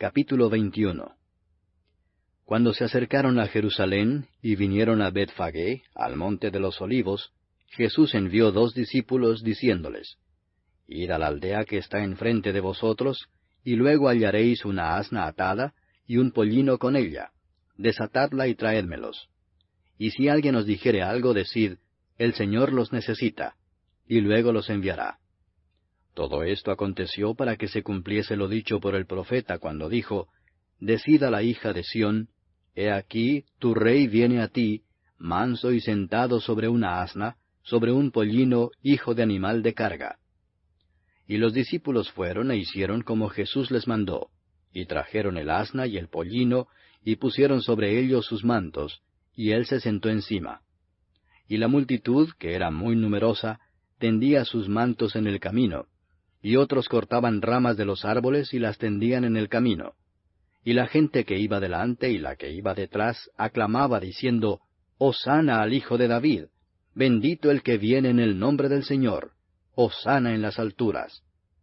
Capítulo 21. Cuando se acercaron a Jerusalén y vinieron a Betfagé, al monte de los Olivos, Jesús envió 2 discípulos, diciéndoles, Id a la aldea que está enfrente de vosotros, y luego hallaréis una asna atada, y un pollino con ella. Desatadla y traédmelos. Y si alguien os dijere algo, decid, El Señor los necesita, y luego los enviará. Todo esto aconteció para que se cumpliese lo dicho por el profeta cuando dijo, Decid a la hija de Sión, He aquí, tu rey viene a ti, manso y sentado sobre una asna, sobre un pollino, hijo de animal de carga. Y los discípulos fueron e hicieron como Jesús les mandó, y trajeron el asna y el pollino, y pusieron sobre ellos sus mantos, y él se sentó encima. Y la multitud, que era muy numerosa, tendía sus mantos en el camino, y otros cortaban ramas de los árboles y las tendían en el camino. Y la gente que iba delante y la que iba detrás aclamaba diciendo, Hosana al Hijo de David, bendito el que viene en el nombre del Señor, Hosana en las alturas.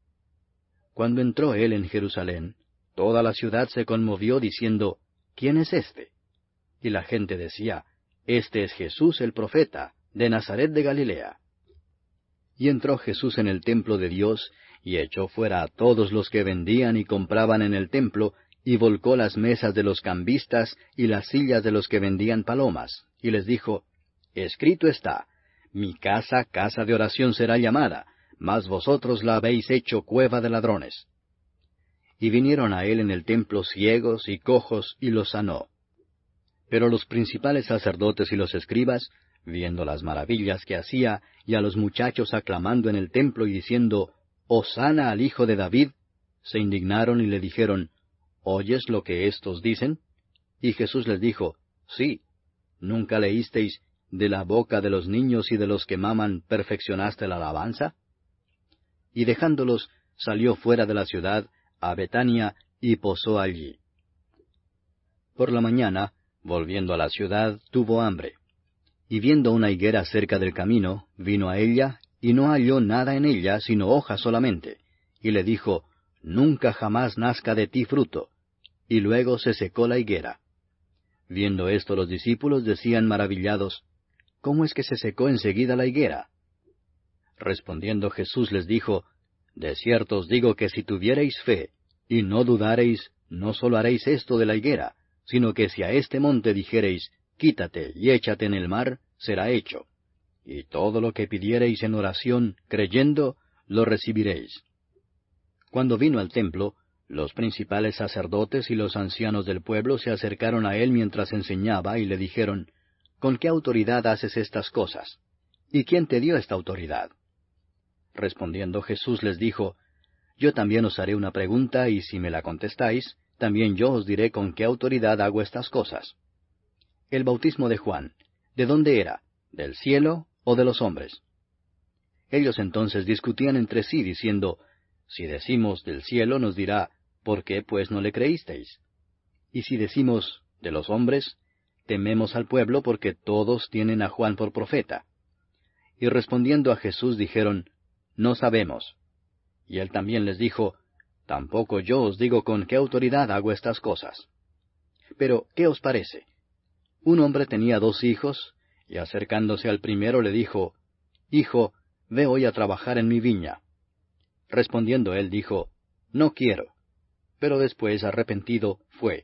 Cuando entró él en Jerusalén, toda la ciudad se conmovió diciendo, ¿Quién es este? Y la gente decía, Este es Jesús el profeta, de Nazaret de Galilea. Y entró Jesús en el templo de Dios, y echó fuera a todos los que vendían y compraban en el templo, y volcó las mesas de los cambistas y las sillas de los que vendían palomas, y les dijo, Escrito está, Mi casa, casa de oración será llamada, mas vosotros la habéis hecho cueva de ladrones. Y vinieron a él en el templo ciegos y cojos, y los sanó. Pero los principales sacerdotes y los escribas, viendo las maravillas que hacía, y a los muchachos aclamando en el templo y diciendo, Hosana al Hijo de David, se indignaron y le dijeron, ¿Oyes lo que éstos dicen? Y Jesús les dijo, Sí. ¿Nunca leísteis, de la boca de los niños y de los que maman perfeccionaste la alabanza? Y dejándolos, salió fuera de la ciudad, a Betania, y posó allí. Por la mañana, volviendo a la ciudad, tuvo hambre. Y viendo una higuera cerca del camino, vino a ella, y no halló nada en ella, sino hojas solamente. Y le dijo, Nunca jamás nazca de ti fruto. Y luego se secó la higuera. Viendo esto los discípulos decían maravillados, ¿Cómo es que se secó enseguida la higuera? Respondiendo Jesús les dijo, De cierto os digo que si tuviereis fe, y no dudareis, no sólo haréis esto de la higuera, sino que si a este monte dijereis, Quítate y échate en el mar, será hecho. Y todo lo que pidiereis en oración, creyendo, lo recibiréis. Cuando vino al templo, los principales sacerdotes y los ancianos del pueblo se acercaron a él mientras enseñaba y le dijeron, ¿Con qué autoridad haces estas cosas? ¿Y quién te dio esta autoridad? Respondiendo Jesús les dijo, Yo también os haré una pregunta, y si me la contestáis, también yo os diré con qué autoridad hago estas cosas. El bautismo de Juan, ¿de dónde era? ¿Del cielo o de los hombres? Ellos entonces discutían entre sí, diciendo, Si decimos del cielo, nos dirá, ¿por qué pues no le creísteis? Y si decimos de los hombres, tememos al pueblo porque todos tienen a Juan por profeta. Y respondiendo a Jesús dijeron, No sabemos. Y él también les dijo, Tampoco yo os digo con qué autoridad hago estas cosas. Pero, ¿qué os parece? Un hombre tenía 2 hijos, y acercándose al primero le dijo, Hijo, ve hoy a trabajar en mi viña. Respondiendo él dijo, No quiero. Pero después, arrepentido, fue.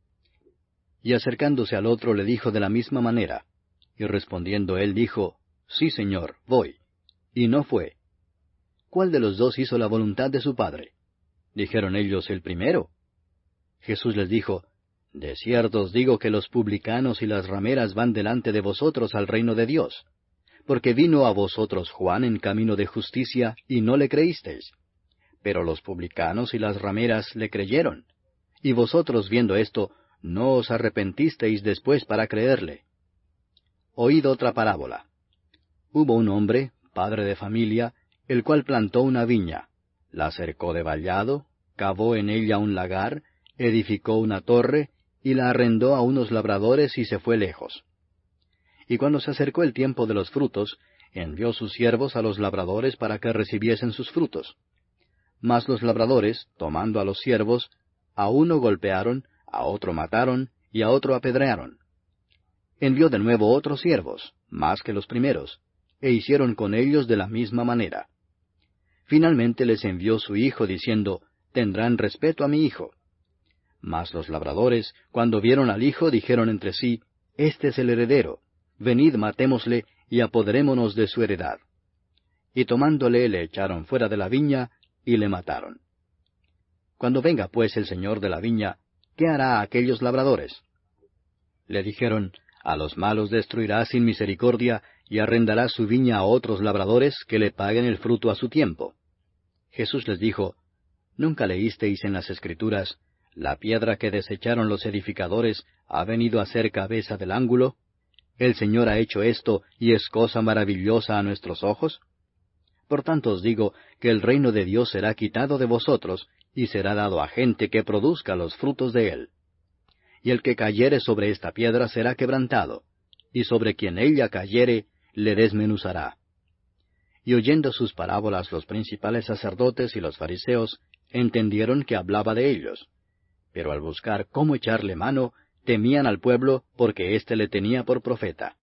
Y acercándose al otro le dijo de la misma manera. Y respondiendo él dijo, Sí, Señor, voy. Y no fue. ¿Cuál de los 2 hizo la voluntad de su padre? Dijeron ellos, el primero. Jesús les dijo, De cierto os digo que los publicanos y las rameras van delante de vosotros al reino de Dios. Porque vino a vosotros Juan en camino de justicia, y no le creísteis. Pero los publicanos y las rameras le creyeron. Y vosotros viendo esto, no os arrepentisteis después para creerle. Oíd otra parábola. Hubo un hombre, padre de familia, el cual plantó una viña, la cercó de vallado, cavó en ella un lagar, edificó una torre, y la arrendó a unos labradores y se fue lejos. Y cuando se acercó el tiempo de los frutos, envió sus siervos a los labradores para que recibiesen sus frutos. Mas los labradores, tomando a los siervos, A uno golpearon, a otro mataron, y a otro apedrearon. Envió de nuevo otros siervos, más que los primeros, e hicieron con ellos de la misma manera. Finalmente les envió su hijo, diciendo, tendrán respeto a mi hijo. Mas los labradores, cuando vieron al hijo, dijeron entre sí, este es el heredero, venid matémosle, y apoderémonos de su heredad. Y tomándole le echaron fuera de la viña, y le mataron. Cuando venga pues el señor de la viña, ¿qué hará a aquellos labradores? Le dijeron, a los malos destruirá sin misericordia, y arrendará su viña a otros labradores que le paguen el fruto a su tiempo. Jesús les dijo, ¿nunca leísteis en las Escrituras, la piedra que desecharon los edificadores ha venido a ser cabeza del ángulo? El Señor ha hecho esto, y es cosa maravillosa a nuestros ojos. Por tanto os digo que el reino de Dios será quitado de vosotros, y será dado a gente que produzca los frutos de él. Y el que cayere sobre esta piedra será quebrantado, y sobre quien ella cayere, le desmenuzará. Y oyendo sus parábolas los principales sacerdotes y los fariseos, entendieron que hablaba de ellos. Pero al buscar cómo echarle mano, temían al pueblo, porque éste le tenía por profeta.